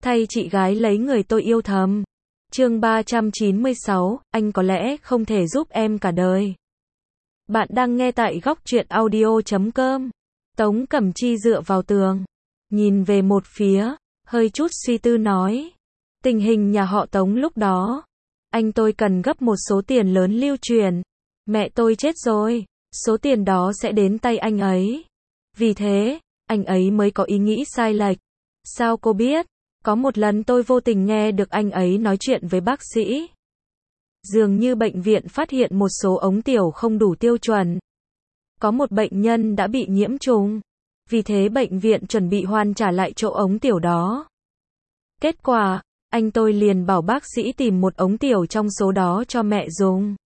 thay chị gái lấy người tôi yêu thầm. Chương 396, anh có lẽ không thể giúp em cả đời. Bạn đang nghe tại góc truyện audio.com. Tống Cẩm Chi dựa vào tường, nhìn về một phía, hơi chút suy tư nói. Tình hình nhà họ Tống lúc đó, anh tôi cần gấp một số tiền lớn lưu truyền. Mẹ tôi chết rồi, số tiền đó sẽ đến tay anh ấy. Vì thế, anh ấy mới có ý nghĩ sai lệch. Sao cô biết? Có một lần tôi vô tình nghe được anh ấy nói chuyện với bác sĩ. Dường như bệnh viện phát hiện một số ống tiểu không đủ tiêu chuẩn. Có một bệnh nhân đã bị nhiễm trùng. Vì thế bệnh viện chuẩn bị hoàn trả lại chỗ ống tiểu đó. Kết quả, anh tôi liền bảo bác sĩ tìm một ống tiểu trong số đó cho mẹ dùng.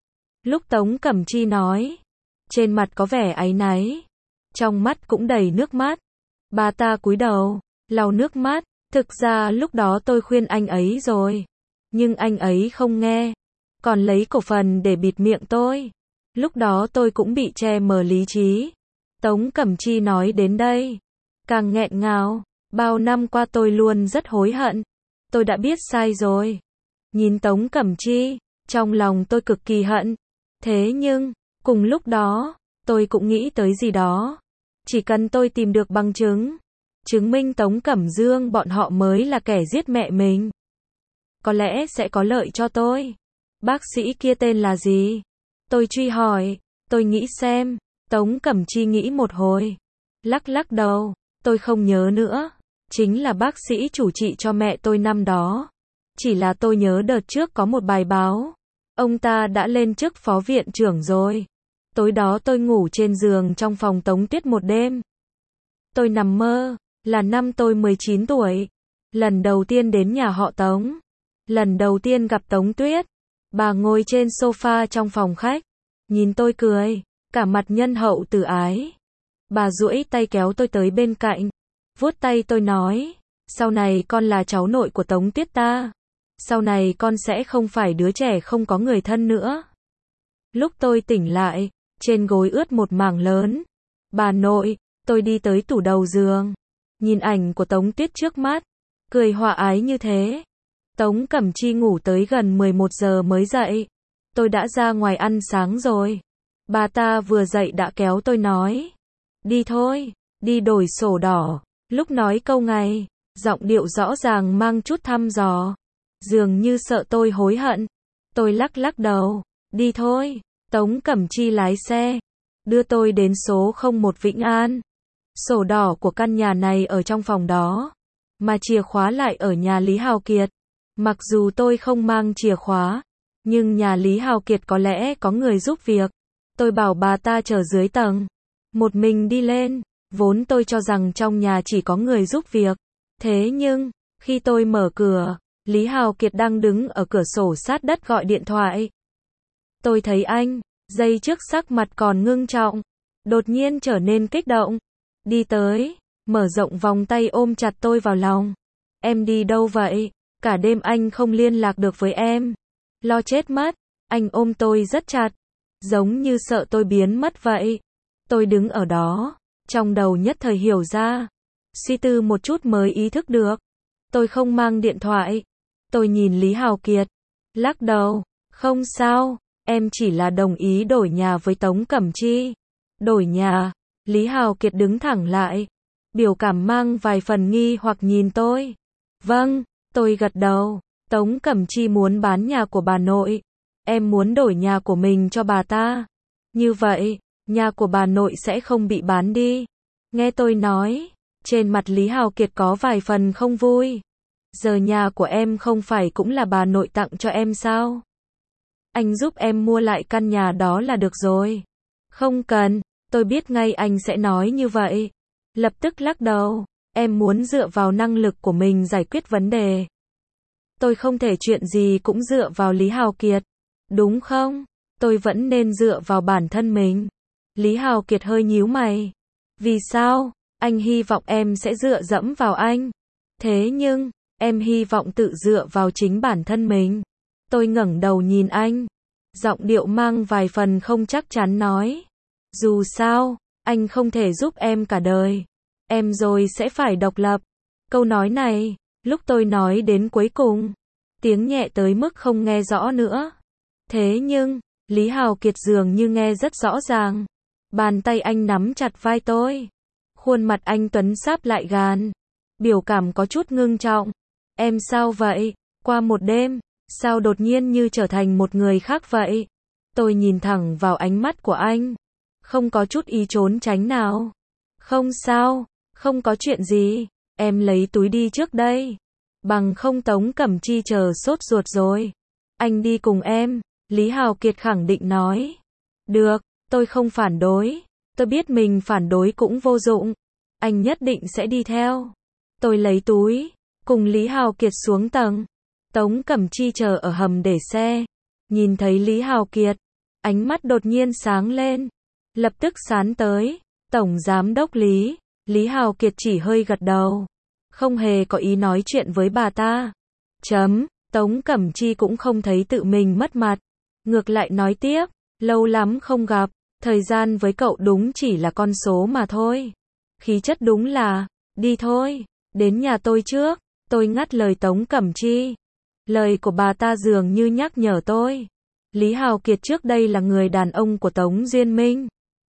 Lúc Tống Cẩm Chi nói, trên mặt có vẻ áy náy, trong mắt cũng đầy nước mắt. Bà ta cúi đầu, lau nước mắt. Thực ra lúc đó tôi khuyên anh ấy rồi, nhưng anh ấy không nghe, còn lấy cổ phần để bịt miệng tôi. Lúc đó tôi cũng bị che mờ lý trí. Tống Cẩm Chi nói đến đây, càng nghẹn ngào. Bao năm qua tôi luôn rất hối hận. Tôi đã biết sai rồi. Nhìn Tống Cẩm Chi, trong lòng tôi cực kỳ hận. Thế nhưng, cùng lúc đó, tôi cũng nghĩ tới gì đó. Chỉ cần tôi tìm được bằng chứng, chứng minh Tống Cẩm Dương bọn họ mới là kẻ giết mẹ mình, có lẽ sẽ có lợi cho tôi. Bác sĩ kia tên là gì? Tôi truy hỏi. Tôi nghĩ xem. Tống Cẩm Chi nghĩ một hồi, lắc đầu. Tôi không nhớ nữa. Chính là bác sĩ chủ trị cho mẹ tôi năm đó. Chỉ là tôi nhớ đợt trước có một bài báo, ông ta đã lên chức phó viện trưởng rồi. Tối đó tôi ngủ trên giường trong phòng Tống Tuyết một đêm. Tôi nằm mơ, là năm tôi 19 tuổi. Lần đầu tiên đến nhà họ Tống. Lần đầu tiên gặp Tống Tuyết. Bà ngồi trên sofa trong phòng khách, nhìn tôi cười, cả mặt nhân hậu từ ái. Bà duỗi tay kéo tôi tới bên cạnh, vuốt tay tôi nói, sau này con là cháu nội của Tống Tuyết ta. Sau này con sẽ không phải đứa trẻ không có người thân nữa. Lúc tôi tỉnh lại, trên gối ướt một mảng lớn. Bà nội, tôi đi tới tủ đầu giường, nhìn ảnh của Tống Tuyết trước mắt, cười hòa ái như thế. Tống Cẩm Chi ngủ tới gần 11 giờ mới dậy. Tôi đã ra ngoài ăn sáng rồi. Bà ta vừa dậy đã kéo tôi nói, đi thôi, đi đổi sổ đỏ. Lúc nói câu này, giọng điệu rõ ràng mang chút thăm dò, dường như sợ tôi hối hận. Tôi lắc đầu, đi thôi. Tống Cẩm Chi lái xe, đưa tôi đến số 01 Vĩnh An. Sổ đỏ của căn nhà này ở trong phòng đó, mà chìa khóa lại ở nhà Lý Hào Kiệt. Mặc dù tôi không mang chìa khóa, nhưng nhà Lý Hào Kiệt có lẽ có người giúp việc. Tôi bảo bà ta chờ dưới tầng, một mình đi lên. Vốn tôi cho rằng trong nhà chỉ có người giúp việc. Thế nhưng, khi tôi mở cửa, Lý Hào Kiệt đang đứng ở cửa sổ sát đất gọi điện thoại. Tôi thấy anh, giây trước sắc mặt còn ngưng trọng, đột nhiên trở nên kích động. Đi tới, mở rộng vòng tay ôm chặt tôi vào lòng. Em đi đâu vậy? Cả đêm anh không liên lạc được với em. Lo chết mất. Anh ôm tôi rất chặt, giống như sợ tôi biến mất vậy. Tôi đứng ở đó, trong đầu nhất thời hiểu ra. Suy tư một chút mới ý thức được. Tôi không mang điện thoại. Tôi nhìn Lý Hào Kiệt, lắc đầu. Không sao, em chỉ là đồng ý đổi nhà với Tống Cẩm Chi. Đổi nhà? Lý Hào Kiệt đứng thẳng lại, biểu cảm mang vài phần nghi hoặc nhìn tôi. Vâng, tôi gật đầu. Tống Cẩm Chi muốn bán nhà của bà nội. Em muốn đổi nhà của mình cho bà ta. Như vậy, nhà của bà nội sẽ không bị bán đi. Nghe tôi nói, trên mặt Lý Hào Kiệt có vài phần không vui. Giờ nhà của em không phải cũng là bà nội tặng cho em sao? Anh giúp em mua lại căn nhà đó là được rồi. Không cần, tôi biết ngay anh sẽ nói như vậy. Lập tức lắc đầu, em muốn dựa vào năng lực của mình giải quyết vấn đề. Tôi không thể chuyện gì cũng dựa vào Lý Hào Kiệt, đúng không? Tôi vẫn nên dựa vào bản thân mình. Lý Hào Kiệt hơi nhíu mày. Vì sao? Anh hy vọng em sẽ dựa dẫm vào anh. Thế nhưng, em hy vọng tự dựa vào chính bản thân mình. Tôi ngẩng đầu nhìn anh, giọng điệu mang vài phần không chắc chắn nói. Dù sao, anh không thể giúp em cả đời. Em rồi sẽ phải độc lập. Câu nói này, Lúc tôi nói đến cuối cùng, tiếng nhẹ tới mức không nghe rõ nữa. Thế nhưng, Lý Hào Kiệt dường như nghe rất rõ ràng. Bàn tay anh nắm chặt vai tôi. Khuôn mặt anh Tuấn sáp lại gan. Biểu cảm có chút ngưng trọng. Em sao vậy? Qua một đêm, sao đột nhiên như trở thành một người khác vậy? Tôi nhìn thẳng vào ánh mắt của anh. Không có chút ý trốn tránh nào. Không sao, không có chuyện gì. Em lấy túi đi trước đây. Bằng không Tống Cẩm Chi chờ sốt ruột rồi. Anh đi cùng em, Lý Hào Kiệt khẳng định nói. Được, tôi không phản đối. Tôi biết mình phản đối cũng vô dụng. Anh nhất định sẽ đi theo. Tôi lấy túi, cùng Lý Hào Kiệt xuống tầng. Tống Cẩm Chi chờ ở hầm để xe. Nhìn thấy Lý Hào Kiệt, ánh mắt đột nhiên sáng lên. Lập tức sán tới. Tổng Giám đốc Lý. Lý Hào Kiệt chỉ hơi gật đầu. Không hề có ý nói chuyện với bà ta. Tống Cẩm Chi cũng không thấy tự mình mất mặt. Ngược lại nói tiếp. Lâu lắm không gặp. Thời gian với cậu đúng chỉ là con số mà thôi. Khí chất đúng là. Đi thôi. Đến nhà tôi trước. Tôi ngắt lời Tống Cẩm Chi. Lời của bà ta dường như nhắc nhở tôi. Lý Hào Kiệt trước đây là người đàn ông của Tống Duyên Minh.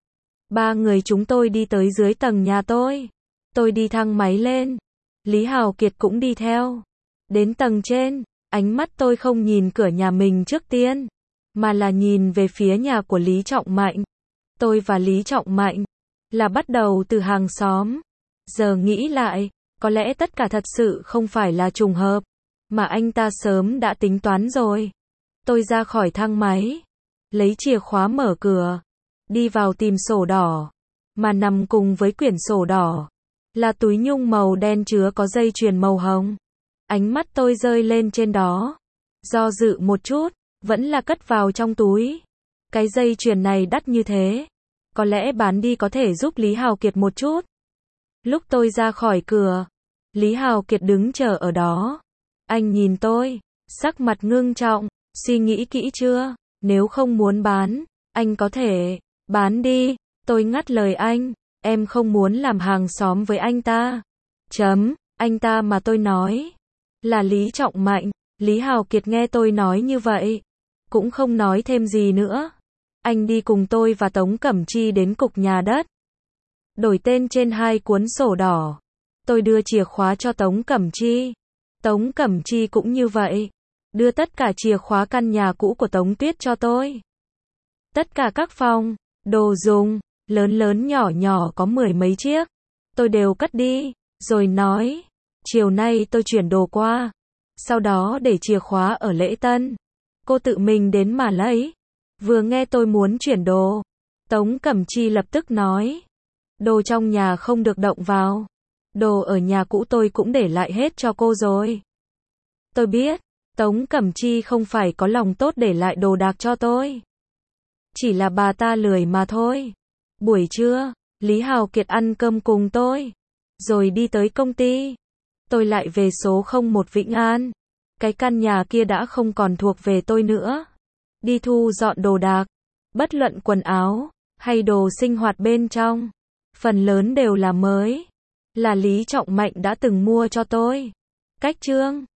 Ba người chúng tôi đi tới dưới tầng nhà tôi. Tôi đi thang máy lên. Lý Hào Kiệt cũng đi theo. Đến tầng trên, ánh mắt tôi không nhìn cửa nhà mình trước tiên, mà là nhìn về phía nhà của Lý Trọng Mạnh. Tôi và Lý Trọng Mạnh là bắt đầu từ hàng xóm. Giờ nghĩ lại, có lẽ tất cả thật sự không phải là trùng hợp, mà anh ta sớm đã tính toán rồi. Tôi ra khỏi thang máy, lấy chìa khóa mở cửa, đi vào tìm sổ đỏ, mà nằm cùng với quyển sổ đỏ là túi nhung màu đen chứa có dây chuyền màu hồng. Ánh mắt tôi rơi lên trên đó. Do dự một chút, vẫn là cất vào trong túi. Cái dây chuyền này đắt như thế. Có lẽ bán đi có thể giúp Lý Hào Kiệt một chút. Lúc tôi ra khỏi cửa, Lý Hào Kiệt đứng chờ ở đó. Anh nhìn tôi, sắc mặt ngưng trọng. Suy nghĩ kỹ chưa? Nếu không muốn bán, anh có thể bán đi. Tôi ngắt lời anh. Em không muốn làm hàng xóm với anh ta. Anh ta mà tôi nói là Lý Trọng Mạnh. Lý Hào Kiệt nghe tôi nói như vậy, cũng không nói thêm gì nữa. Anh đi cùng tôi và Tống Cẩm Chi đến cục nhà đất. Đổi tên trên 2 cuốn sổ đỏ. Tôi đưa chìa khóa cho Tống Cẩm Chi. Tống Cẩm Chi cũng như vậy. Đưa tất cả chìa khóa căn nhà cũ của Tống Tuyết cho tôi. Tất cả các phòng, đồ dùng, lớn lớn nhỏ nhỏ có 10 mấy chiếc. Tôi đều cất đi, rồi nói. Chiều nay tôi chuyển đồ qua. Sau đó để chìa khóa ở lễ tân. Cô tự mình đến mà lấy. Vừa nghe tôi muốn chuyển đồ, Tống Cẩm Chi lập tức nói. Đồ trong nhà không được động vào. Đồ ở nhà cũ tôi cũng để lại hết cho cô rồi. Tôi biết, Tống Cẩm Chi không phải có lòng tốt để lại đồ đạc cho tôi. Chỉ là bà ta lười mà thôi. Buổi trưa, Lý Hào Kiệt ăn cơm cùng tôi. Rồi đi tới công ty. Tôi lại về số 01 Vĩnh An. Cái căn nhà kia đã không còn thuộc về tôi nữa. Đi thu dọn đồ đạc. Bất luận quần áo, hay đồ sinh hoạt bên trong. Phần lớn đều là mới. Là Lý Trọng Mạnh đã từng mua cho tôi. Cách chương